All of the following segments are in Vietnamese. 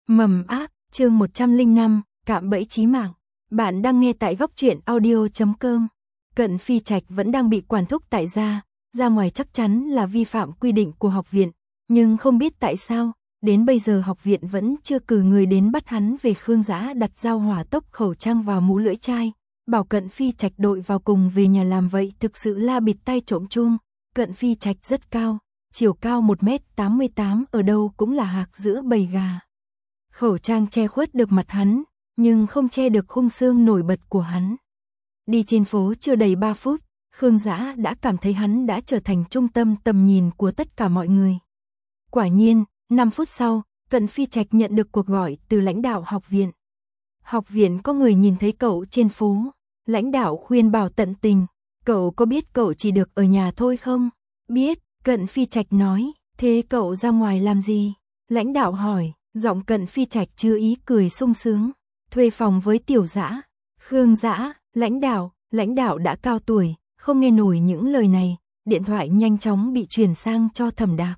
Mầm ác, chương 105, cạm bẫy chí mạng. Bạn đang nghe tại góc truyện audio.com. Cận Phi Trạch vẫn đang bị quản thúc tại gia, ra ngoài chắc chắn là vi phạm quy định của học viện, nhưng không biết tại sao, đến bây giờ học viện vẫn chưa cử người đến bắt hắn về. Khương Dã đặt dao hỏa tốc khẩu trang vào mũ lưỡi chai, bảo Cận Phi Trạch đội vào cùng về nhà làm vậy thực sự là bịt tai trộm chuông. Cận Phi Trạch rất cao, chiều cao 1m88 ở đâu cũng là hạc giữa bầy gà. Khẩu trang che khuất được mặt hắn, nhưng không che được khung xương nổi bật của hắn. Đi trên phố chưa đầy 3 phút, Khương Dã đã cảm thấy hắn đã trở thành trung tâm tầm nhìn của tất cả mọi người. Quả nhiên, 5 phút sau, Cận Phi Trạch nhận được cuộc gọi từ lãnh đạo học viện. Học viện có người nhìn thấy cậu trên phố, lãnh đạo khuyên bảo tận tình, cậu có biết cậu chỉ được ở nhà thôi không? Biết, Cận Phi Trạch nói, thế cậu ra ngoài làm gì? Lãnh đạo hỏi, giọng Cận Phi Trạch chưa ý cười sung sướng, thuê phòng với Tiểu Dã. Khương Dã, lãnh đạo đã cao tuổi, không nghe nổi những lời này, điện thoại nhanh chóng bị chuyển sang cho Thẩm Đạc.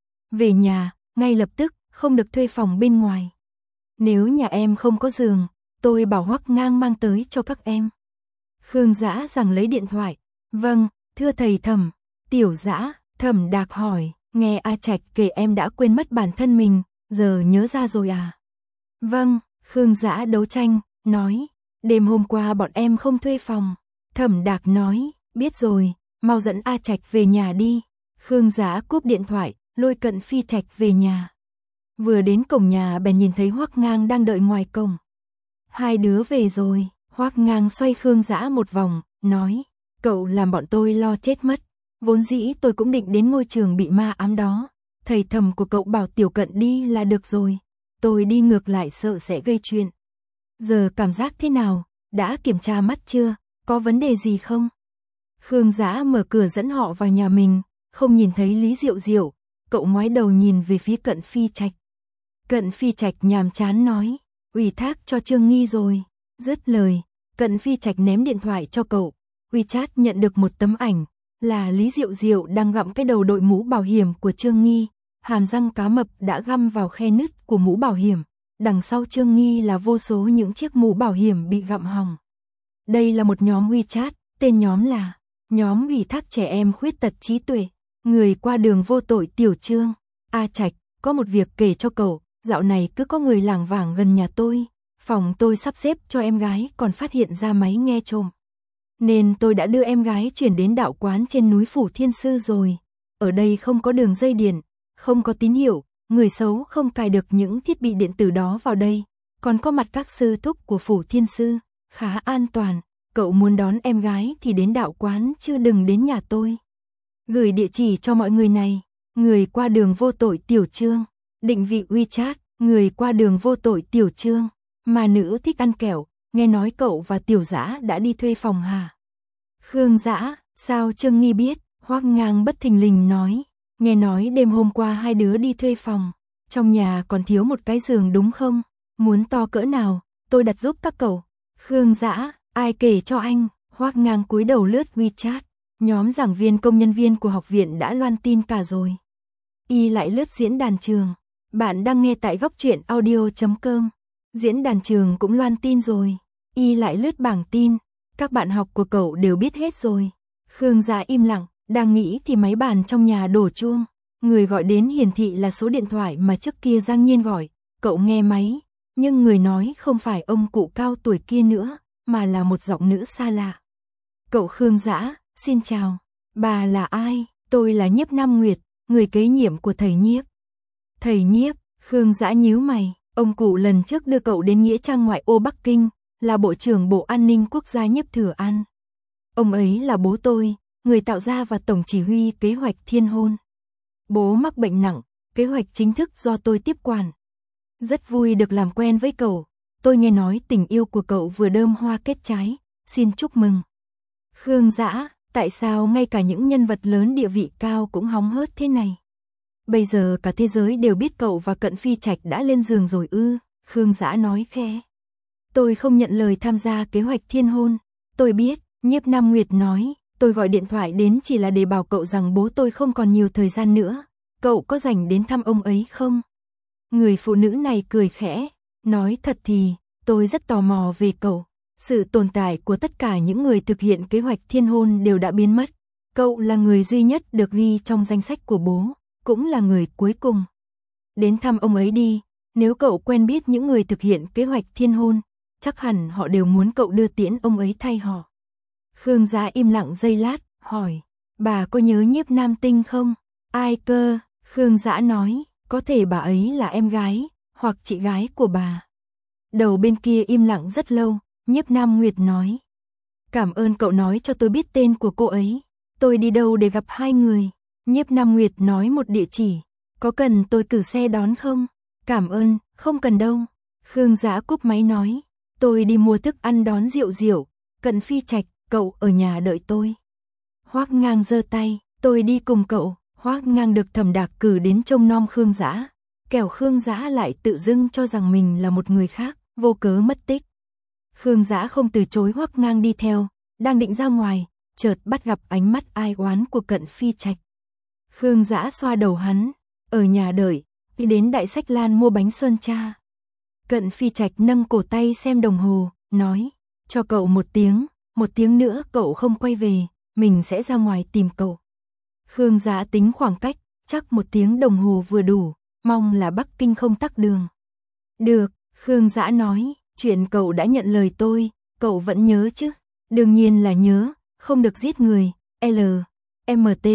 Về nhà, ngay lập tức, không được thuê phòng bên ngoài. Nếu nhà em không có giường, tôi bảo Hoắc Ngang mang tới cho các em. Khương Dã giằng lấy điện thoại, vâng, thưa thầy Thẩm. Tiểu Dã, Thẩm Đạc hỏi, nghe A Trạch kể em đã quên mất bản thân mình, giờ nhớ ra rồi à? Vâng, Khương Dã đấu tranh, nói, đêm hôm qua bọn em không thuê phòng. Thẩm Đạc nói, biết rồi, mau dẫn A Trạch về nhà đi. Khương Dã cúp điện thoại, lôi Cận Phi Trạch về nhà. Vừa đến cổng nhà bèn nhìn thấy Hoắc Ngang đang đợi ngoài cổng. Hai đứa về rồi. Hoắc Ngang xoay Khương Dã một vòng, nói, cậu làm bọn tôi lo chết mất. Vốn dĩ tôi cũng định đến ngôi trường bị ma ám đó. Thầy Thẩm của cậu bảo Tiểu Cận đi là được rồi. Tôi đi ngược lại sợ sẽ gây chuyện. Giờ cảm giác thế nào? Đã kiểm tra mắt chưa? Có vấn đề gì không? Khương Dã mở cửa dẫn họ vào nhà mình, không nhìn thấy Lý Diệu Diệu. Cậu ngoái đầu nhìn về phía Cận Phi Trạch. Cận Phi Trạch nhàm chán nói, ủy thác cho Trương Nghi rồi. Dứt lời, Cận Phi Trạch ném điện thoại cho cậu. WeChat nhận được một tấm ảnh, là Lý Diệu Diệu đang gặm cái đầu đội mũ bảo hiểm của Trương Nghi. Hàm răng cá mập đã găm vào khe nứt của mũ bảo hiểm. Đằng sau Trương Nghi là vô số những chiếc mũ bảo hiểm bị gặm hỏng. Đây là một nhóm WeChat, tên nhóm là nhóm ủy thác trẻ em khuyết tật trí tuệ, người qua đường vô tội Tiểu Trương. A Trạch, có một việc kể cho cậu, dạo này cứ có người lảng vảng gần nhà tôi. Phòng tôi sắp xếp cho em gái còn phát hiện ra máy nghe trộm. Nên tôi đã đưa em gái chuyển đến đạo quán trên núi Phủ Thiên Sư rồi. Ở đây không có đường dây điện, không có tín hiệu, người xấu không cài được những thiết bị điện tử đó vào đây. Còn có mặt các sư thúc của Phủ Thiên Sư, khá an toàn. Cậu muốn đón em gái thì đến đạo quán chứ đừng đến nhà tôi. Gửi địa chỉ cho mọi người này, người qua đường vô tội Tiểu Trương. Định vị WeChat, người qua đường vô tội Tiểu Trương. Mà nữ thích ăn kẹo, nghe nói cậu và Tiểu Dã đã đi thuê phòng hả? Khương Dã, sao Trương Nghi biết? Hoắc Ngang bất thình lình nói, nghe nói đêm hôm qua hai đứa đi thuê phòng, trong nhà còn thiếu một cái giường đúng không? Muốn to cỡ nào, tôi đặt giúp các cậu. Khương Dã, ai kể cho anh? Hoắc Ngang cúi đầu lướt WeChat, nhóm giảng viên công nhân viên của học viện đã loan tin cả rồi. Y lại lướt diễn đàn trường, bạn đang nghe tại góc truyện audio.com. Diễn đàn trường cũng loan tin rồi. Y lại lướt bảng tin, các bạn học của cậu đều biết hết rồi. Khương Dã im lặng, đang nghĩ thì máy bàn trong nhà đổ chuông. Người gọi đến hiển thị là số điện thoại mà trước kia Giang Nhiên gọi. Cậu nghe máy, nhưng người nói không phải ông cụ cao tuổi kia nữa, mà là một giọng nữ xa lạ. Cậu Khương Dã, xin chào. Bà là ai? Tôi là Nhiếp Nam Nguyệt, người kế nhiệm của thầy Nhiếp. Thầy Nhiếp, Khương Dã nhíu mày. Ông cụ lần trước đưa cậu đến nghĩa trang ngoại ô Bắc Kinh, là Bộ trưởng Bộ An ninh Quốc gia Nhiếp Thừa An. Ông ấy là bố tôi, người tạo ra và tổng chỉ huy kế hoạch Thiên Hôn. Bố mắc bệnh nặng, kế hoạch chính thức do tôi tiếp quản. Rất vui được làm quen với cậu, tôi nghe nói tình yêu của cậu vừa đơm hoa kết trái, xin chúc mừng. Khương Dã, tại sao ngay cả những nhân vật lớn địa vị cao cũng hóng hớt thế này? Bây giờ cả thế giới đều biết cậu và Cận Phi Trạch đã lên giường rồi ư? Khương Dã nói khẽ. Tôi không nhận lời tham gia kế hoạch Thiên Hôn. Tôi biết, Nhiếp Nam Nguyệt nói, tôi gọi điện thoại đến chỉ là để bảo cậu rằng bố tôi không còn nhiều thời gian nữa. Cậu có rảnh đến thăm ông ấy không? Người phụ nữ này cười khẽ, nói thật thì, tôi rất tò mò về cậu. Sự tồn tại của tất cả những người thực hiện kế hoạch thiên hôn đều đã biến mất. Cậu là người duy nhất được ghi trong danh sách của bố, cũng là người cuối cùng. Đến thăm ông ấy đi, nếu cậu quen biết những người thực hiện kế hoạch thiên hôn, chắc hẳn họ đều muốn cậu đưa tiễn ông ấy thay họ. Khương Dã im lặng giây lát, hỏi, bà có nhớ Nhiếp Nam Tinh không? Ai cơ? Khương Dã nói, có thể bà ấy là em gái, hoặc chị gái của bà. Đầu bên kia im lặng rất lâu, Nhiếp Nam Nguyệt nói, cảm ơn cậu nói cho tôi biết tên của cô ấy. Tôi đi đâu để gặp hai người? Nhiếp Nam Nguyệt nói một địa chỉ. Có cần tôi cử xe đón không? Cảm ơn, không cần đâu. Khương Dã cúp máy nói, tôi đi mua thức ăn đón Diệu Diệu. Cận Phi Trạch, cậu ở nhà đợi tôi. Hoắc Ngang giơ tay, tôi đi cùng cậu. Hoắc Ngang được Thẩm Đạc cử đến trông nom Khương Dã, kẻo Khương Dã lại tự dưng cho rằng mình là một người khác, vô cớ mất tích. Khương Dã không từ chối Hoắc Ngang đi theo, đang định ra ngoài, chợt bắt gặp ánh mắt ai oán của Cận Phi Trạch. Khương Dã xoa đầu hắn, ở nhà đợi, đi đến Đại Sách Lan mua bánh sơn cha. Cận Phi Trạch nâng cổ tay xem đồng hồ, nói, cho cậu một tiếng nữa cậu không quay về, mình sẽ ra ngoài tìm cậu. Khương Dã tính khoảng cách, chắc 1 tiếng đồng hồ vừa đủ, mong là Bắc Kinh không tắc đường. Được, Khương Dã nói, chuyện cậu đã nhận lời tôi, cậu vẫn nhớ chứ? Đương nhiên là nhớ, không được giết người, LMT,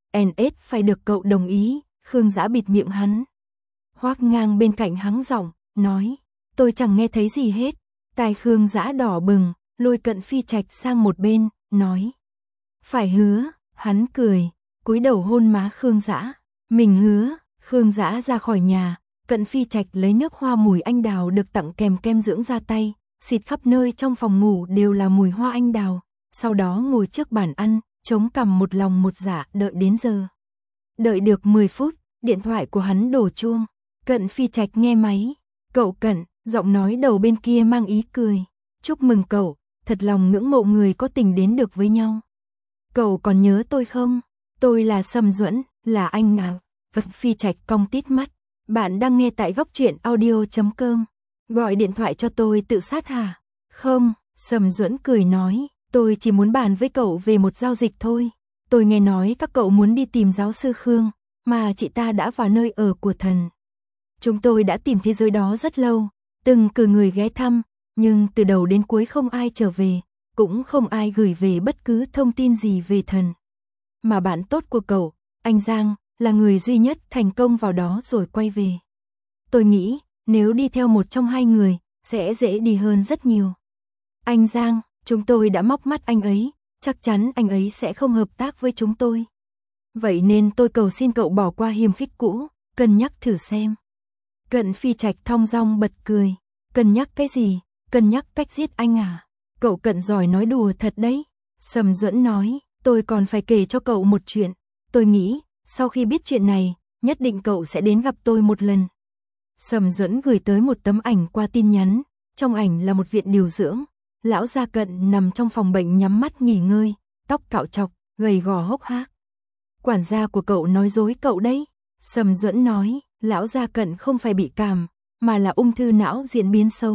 NS phải được cậu đồng ý. Khương Dã bịt miệng hắn. Hoắc Ngang bên cạnh hắng giọng, nói, tôi chẳng nghe thấy gì hết. Tai Khương Dã đỏ bừng, lôi Cận Phi Trạch sang một bên, nói, phải hứa. Hắn cười, cúi đầu hôn má Khương Dã. Mình hứa. Khương Dã ra khỏi nhà, Cận Phi Trạch lấy nước hoa mùi anh đào được tặng kèm kem dưỡng da tay, xịt khắp nơi trong phòng ngủ đều là mùi hoa anh đào, sau đó ngồi trước bàn ăn, chống cằm một lòng một dạ đợi đến giờ. Đợi được 10 phút, điện thoại của hắn đổ chuông. Cận Phi Trạch nghe máy. Cậu Cận, giọng nói đầu bên kia mang ý cười. Chúc mừng cậu, thật lòng ngưỡng mộ người có tình đến được với nhau. Cậu còn nhớ tôi không? Tôi là Sầm Duẫn, là anh nào? Cận Phi Trạch cong tít mắt. Bạn đang nghe tại góc truyện audio.com. Gọi điện thoại cho tôi tự sát hả? Không, Sầm Duẫn cười nói, tôi chỉ muốn bàn với cậu về một giao dịch thôi. Tôi nghe nói các cậu muốn đi tìm giáo sư Khương, mà chị ta đã vào nơi ở của thần. Chúng tôi đã tìm thế giới đó rất lâu, từng cử người ghé thăm, nhưng từ đầu đến cuối không ai trở về, cũng không ai gửi về bất cứ thông tin gì về thần. Mà bạn tốt của cậu, anh Giang, là người duy nhất thành công vào đó rồi quay về. Tôi nghĩ, nếu đi theo một trong hai người, sẽ dễ đi hơn rất nhiều. Anh Giang, chúng tôi đã móc mắt anh ấy, chắc chắn anh ấy sẽ không hợp tác với chúng tôi. Vậy nên tôi cầu xin cậu bỏ qua hiềm khích cũ, cân nhắc thử xem. Cận Phi Trạch thong dong bật cười. Cân nhắc cái gì? Cân nhắc cách giết anh à? Cậu Cận giỏi nói đùa thật đấy. Sầm Duẫn nói, tôi còn phải kể cho cậu một chuyện. Tôi nghĩ, sau khi biết chuyện này, nhất định cậu sẽ đến gặp tôi một lần. Sầm Duẫn gửi tới một tấm ảnh qua tin nhắn. Trong ảnh là một viện điều dưỡng. Lão gia Cận nằm trong phòng bệnh nhắm mắt nghỉ ngơi, tóc cạo trọc, gầy gò hốc hác. Quản gia của cậu nói dối cậu đấy. Sầm Duẫn nói, lão gia Cận không phải bị cảm, mà là ung thư não diễn biến xấu.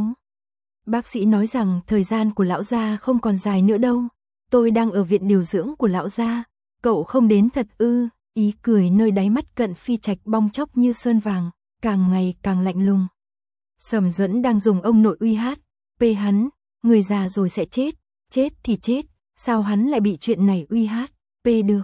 Bác sĩ nói rằng thời gian của lão gia không còn dài nữa đâu. Tôi đang ở viện điều dưỡng của lão gia. Cậu không đến thật ư? Ý cười nơi đáy mắt Cận Phi Trạch bong chóc như sơn vàng, càng ngày càng lạnh lùng. Sầm Duẫn đang dùng ông nội uy hát, hắn, người già rồi sẽ chết thì chết, sao hắn lại bị chuyện này uy hát, được.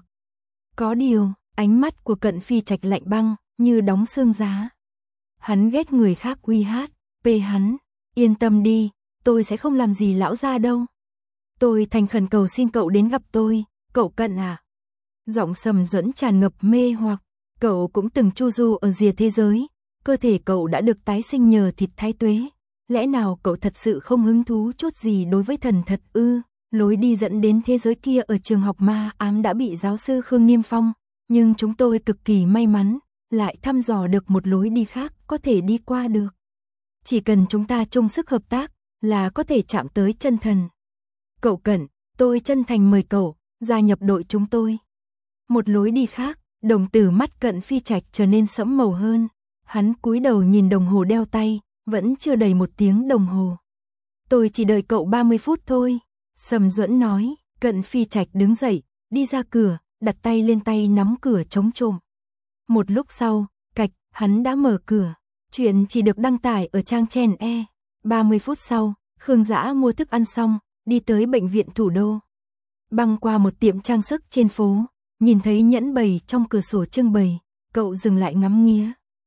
Có điều, ánh mắt của Cận Phi Trạch lạnh băng, như đóng xương giá. Hắn ghét người khác uy hát, hắn, yên tâm đi, tôi sẽ không làm gì lão gia đâu. Tôi thành khẩn cầu xin cậu đến gặp tôi, cậu Cận à. Giọng Sầm Duẫn tràn ngập mê hoặc, cậu cũng từng chu du ở rìa thế giới, cơ thể cậu đã được tái sinh nhờ thịt thái tuế. Lẽ nào cậu thật sự không hứng thú chút gì đối với thần thật ư? Lối đi dẫn đến thế giới kia ở trường học ma ám đã bị giáo sư Khương niêm phong, nhưng chúng tôi cực kỳ may mắn, lại thăm dò được một lối đi khác có thể đi qua được. Chỉ cần chúng ta chung sức hợp tác, là có thể chạm tới chân thần. Cậu Cận, tôi chân thành mời cậu, gia nhập đội chúng tôi. Một lối đi khác, đồng tử mắt Cận Phi Trạch trở nên sẫm màu hơn. Hắn cúi đầu nhìn đồng hồ đeo tay, vẫn chưa đầy 1 tiếng đồng hồ. Tôi chỉ đợi cậu 30 phút thôi. Sầm Duẫn nói. Cận Phi Trạch đứng dậy, đi ra cửa, đặt tay lên tay nắm cửa chống trộm. Một lúc sau, cạch, hắn đã mở cửa. Chuyện chỉ được đăng tải ở trang Chen E. 30 phút sau, Khương Dã mua thức ăn xong, đi tới bệnh viện thủ đô. Băng qua một tiệm trang sức trên phố, nhìn thấy nhẫn bày trong cửa sổ trưng bày, cậu dừng lại ngắm nghía.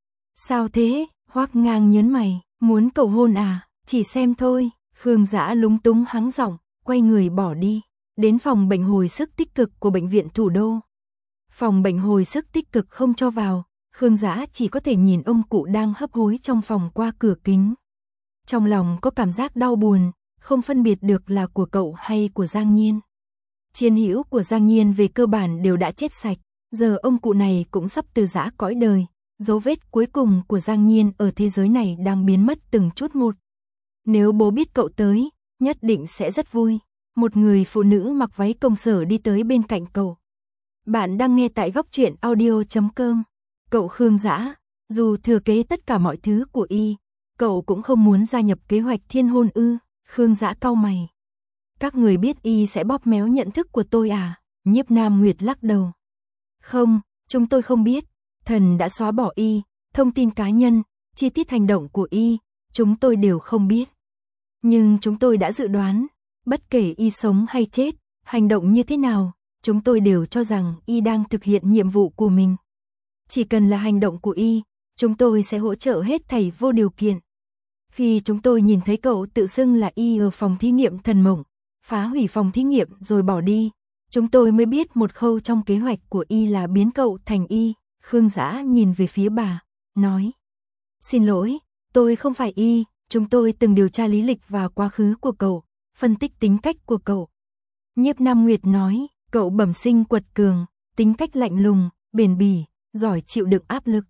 Sao thế? Hoắc Ngang nhớn mày, muốn cậu hôn à? Chỉ xem thôi. Khương Dã lúng túng hắng giọng, quay người bỏ đi. Đến phòng bệnh hồi sức tích cực của bệnh viện thủ đô. Phòng bệnh hồi sức tích cực không cho vào, Khương Dã chỉ có thể nhìn ông cụ đang hấp hối trong phòng qua cửa kính. Trong lòng có cảm giác đau buồn, không phân biệt được là của cậu hay của Giang Nhiên. Chiến hữu của Giang Nhiên về cơ bản đều đã chết sạch, giờ ông cụ này cũng sắp từ giã cõi đời, dấu vết cuối cùng của Giang Nhiên ở thế giới này đang biến mất từng chút một. Nếu bố biết cậu tới, nhất định sẽ rất vui. Một người phụ nữ mặc váy công sở đi tới bên cạnh cậu. Bạn đang nghe tại Góc Truyện Audio.com. Cậu Khương Dã, dù thừa kế tất cả mọi thứ của y, cậu cũng không muốn gia nhập kế hoạch thiên hôn ư? Khương Dã cau mày. Các người biết y sẽ bóp méo nhận thức của tôi à? Nhiếp Nam Nguyệt lắc đầu. Không, chúng tôi không biết. Thần đã xóa bỏ y, thông tin cá nhân, chi tiết hành động của y, chúng tôi đều không biết. Nhưng chúng tôi đã dự đoán, bất kể y sống hay chết, hành động như thế nào, chúng tôi đều cho rằng y đang thực hiện nhiệm vụ của mình. Chỉ cần là hành động của y, chúng tôi sẽ hỗ trợ hết thảy vô điều kiện. Khi chúng tôi nhìn thấy cậu tự xưng là y ở phòng thí nghiệm thần mộng, phá hủy phòng thí nghiệm rồi bỏ đi, chúng tôi mới biết một khâu trong kế hoạch của y là biến cậu thành y. Khương Dã nhìn về phía bà, nói. Xin lỗi, tôi không phải y, chúng tôi từng điều tra lý lịch và quá khứ của cậu, phân tích tính cách của cậu. Nhiếp Nam Nguyệt nói, cậu bẩm sinh quật cường, tính cách lạnh lùng, bền bỉ, giỏi chịu đựng áp lực.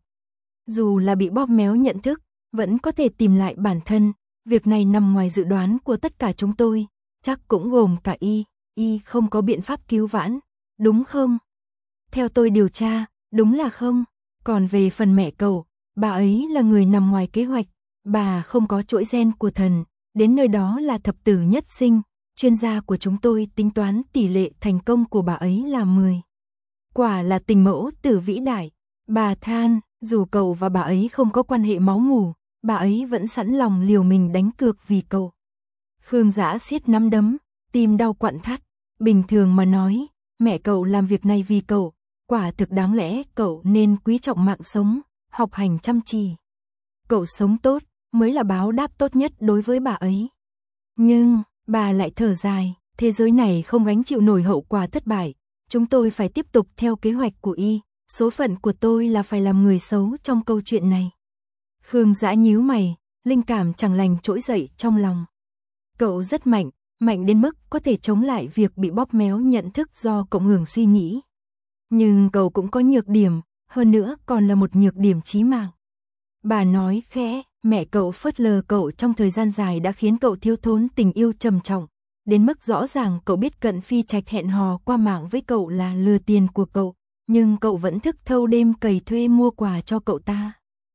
Dù là bị bóp méo nhận thức, vẫn có thể tìm lại bản thân, việc này nằm ngoài dự đoán của tất cả chúng tôi, chắc cũng gồm cả y không có biện pháp cứu vãn, đúng không? Theo tôi điều tra, đúng là không. Còn về phần mẹ cậu, bà ấy là người nằm ngoài kế hoạch, bà không có chuỗi gen của thần, đến nơi đó là thập tử nhất sinh, chuyên gia của chúng tôi tính toán tỷ lệ thành công của bà ấy là 10. Quả là tình mẫu tử vĩ đại. Bà than, dù cậu và bà ấy không có quan hệ máu mủ, bà ấy vẫn sẵn lòng liều mình đánh cược vì cậu. Khương Dã siết nắm đấm, tim đau quặn thắt. Bình thường mà nói, mẹ cậu làm việc này vì cậu, quả thực đáng lẽ cậu nên quý trọng mạng sống, học hành chăm chỉ. Cậu sống tốt mới là báo đáp tốt nhất đối với bà ấy. Nhưng, bà lại thở dài, thế giới này không gánh chịu nổi hậu quả thất bại, chúng tôi phải tiếp tục theo kế hoạch của y, số phận của tôi là phải làm người xấu trong câu chuyện này. Khương Dã nhíu mày, linh cảm chẳng lành trỗi dậy trong lòng. Cậu rất mạnh, mạnh đến mức có thể chống lại việc bị bóp méo nhận thức do cộng hưởng suy nghĩ. Nhưng cậu cũng có nhược điểm, hơn nữa còn là một nhược điểm chí mạng. Bà nói khẽ, mẹ cậu phớt lờ cậu trong thời gian dài đã khiến cậu thiếu thốn tình yêu trầm trọng, đến mức rõ ràng cậu biết Cận Phi Trạch hẹn hò qua mạng với cậu là lừa tiền của cậu, nhưng cậu vẫn thức thâu đêm cày thuê mua quà cho cậu ta.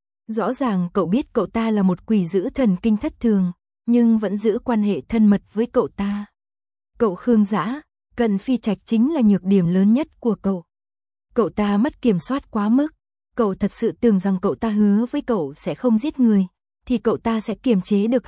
Rõ ràng cậu biết cậu ta là một quỷ dữ thần kinh thất thường, nhưng vẫn giữ quan hệ thân mật với cậu ta. Cậu Khương Dã, Cận Phi Trạch chính là nhược điểm lớn nhất của cậu. Cậu ta mất kiểm soát quá mức, cậu thật sự tưởng rằng cậu ta hứa với cậu sẽ không giết người, thì cậu ta sẽ kiềm chế được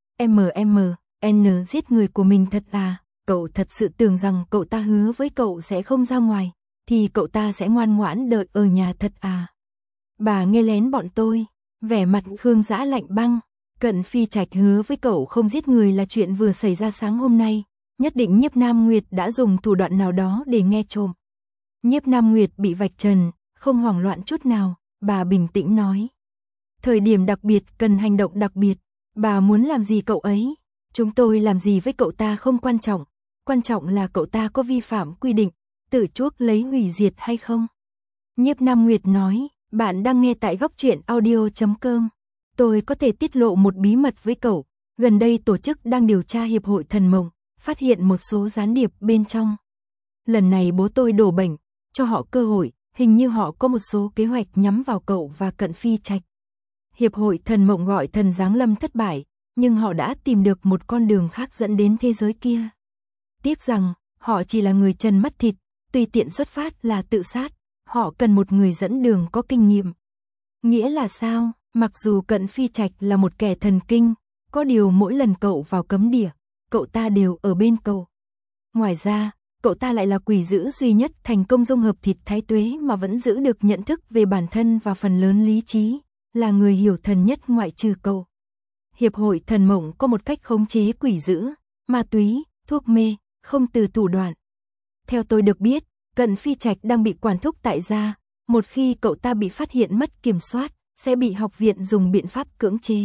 N giết người của mình thật à? Cậu thật sự tưởng rằng cậu ta hứa với cậu sẽ không ra ngoài, thì cậu ta sẽ ngoan ngoãn đợi ở nhà thật à? Bà nghe lén bọn tôi. Vẻ mặt Khương Dã lạnh băng. Cận Phi Trạch hứa với cậu không giết người là chuyện vừa xảy ra sáng hôm nay, nhất định Nhiếp Nam Nguyệt đã dùng thủ đoạn nào đó để nghe trộm. Nhiếp Nam Nguyệt bị vạch trần, không hoảng loạn chút nào, bà bình tĩnh nói. Thời điểm đặc biệt cần hành động đặc biệt, bà muốn làm gì cậu ấy, chúng tôi làm gì với cậu ta không quan trọng là cậu ta có vi phạm quy định, tự chuốc lấy hủy diệt hay không. Nhiếp Nam Nguyệt nói, bạn đang nghe tại Góc Truyện Audio.com. Tôi có thể tiết lộ một bí mật với cậu, gần đây tổ chức đang điều tra Hiệp hội Thần Mộng, phát hiện một số gián điệp bên trong. Lần này bố tôi đổ bệnh, cho họ cơ hội, hình như họ có một số kế hoạch nhắm vào cậu và Cận Phi Trạch. Hiệp hội thần mộng gọi thần giáng lâm thất bại, nhưng họ đã tìm được một con đường khác dẫn đến thế giới kia. Tiếc rằng, họ chỉ là người trần mắt thịt, tùy tiện xuất phát là tự sát, họ cần một người dẫn đường có kinh nghiệm. Nghĩa là sao? Mặc dù Cận Phi Trạch là một kẻ thần kinh, có điều mỗi lần cậu vào cấm địa, cậu ta đều ở bên cậu. Ngoài ra, cậu ta lại là quỷ dữ duy nhất thành công dung hợp thịt thái tuế mà vẫn giữ được nhận thức về bản thân và phần lớn lý trí, là người hiểu thần nhất ngoại trừ cậu. Hiệp hội thần mộng có một cách khống chế quỷ dữ, ma túy, thuốc mê, không từ thủ đoạn. Theo tôi được biết, Cận Phi Trạch đang bị quản thúc tại gia, một khi cậu ta bị phát hiện mất kiểm soát, sẽ bị học viện dùng biện pháp cưỡng chế.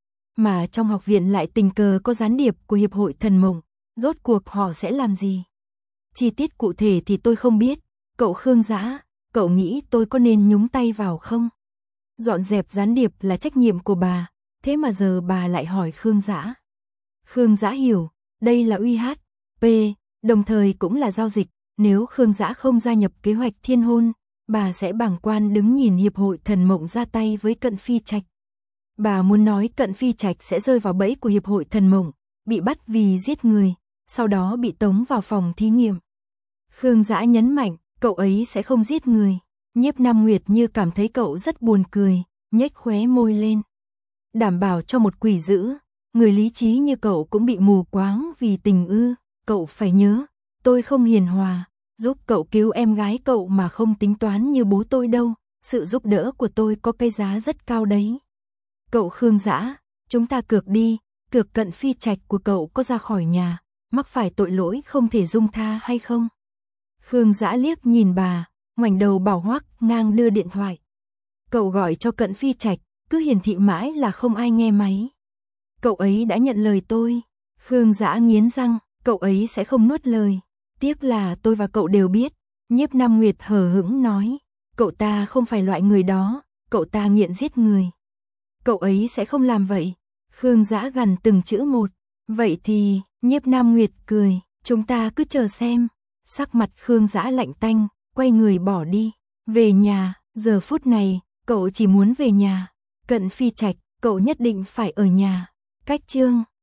Mà trong học viện lại tình cờ có gián điệp của Hiệp hội thần mộng, rốt cuộc họ sẽ làm gì? Chi tiết cụ thể thì tôi không biết, cậu Khương Dã, cậu nghĩ tôi có nên nhúng tay vào không? Dọn dẹp gián điệp là trách nhiệm của bà, thế mà giờ bà lại hỏi Khương Dã. Khương Dã hiểu, đây là UHP, đồng thời cũng là giao dịch, nếu Khương Dã không gia nhập kế hoạch thiên hôn, bà sẽ bàng quan đứng nhìn Hiệp hội thần mộng ra tay với Cận Phi Trạch. Bà muốn nói Cận Phi Trạch sẽ rơi vào bẫy của Hiệp hội thần mộng, bị bắt vì giết người, sau đó bị tống vào phòng thí nghiệm. Khương Dã nhấn mạnh, cậu ấy sẽ không giết người. Nhiếp Nam Nguyệt như cảm thấy cậu rất buồn cười, nhếch khóe môi lên. Đảm bảo cho một quỷ dữ, người lý trí như cậu cũng bị mù quáng vì tình ư, cậu phải nhớ, tôi không hiền hòa, giúp cậu cứu em gái cậu mà không tính toán như bố tôi đâu, sự giúp đỡ của tôi có cái giá rất cao đấy. Cậu Khương Dã, chúng ta cược đi, cược Cận Phi Trạch của cậu có ra khỏi nhà, mắc phải tội lỗi không thể dung tha hay không? Khương Dã liếc nhìn bà, ngoảnh đầu bảo Hoắc Ngang đưa điện thoại. Cậu gọi cho Cận Phi Trạch, cứ hiển thị mãi là không ai nghe máy. Cậu ấy đã nhận lời tôi. Khương Dã nghiến răng, cậu ấy sẽ không nuốt lời. Tiếc là tôi và cậu đều biết. Nhiếp Nam Nguyệt hờ hững nói, cậu ta không phải loại người đó, cậu ta nghiện giết người. Cậu ấy sẽ không làm vậy. Khương Dã gằn từng chữ một. Vậy thì, Nhiếp Nam Nguyệt cười, chúng ta cứ chờ xem. Sắc mặt Khương Dã lạnh tanh, quay người bỏ đi. Về nhà, giờ phút này, cậu chỉ muốn về nhà. Cận Phi Trạch, cậu nhất định phải ở nhà. Cách chương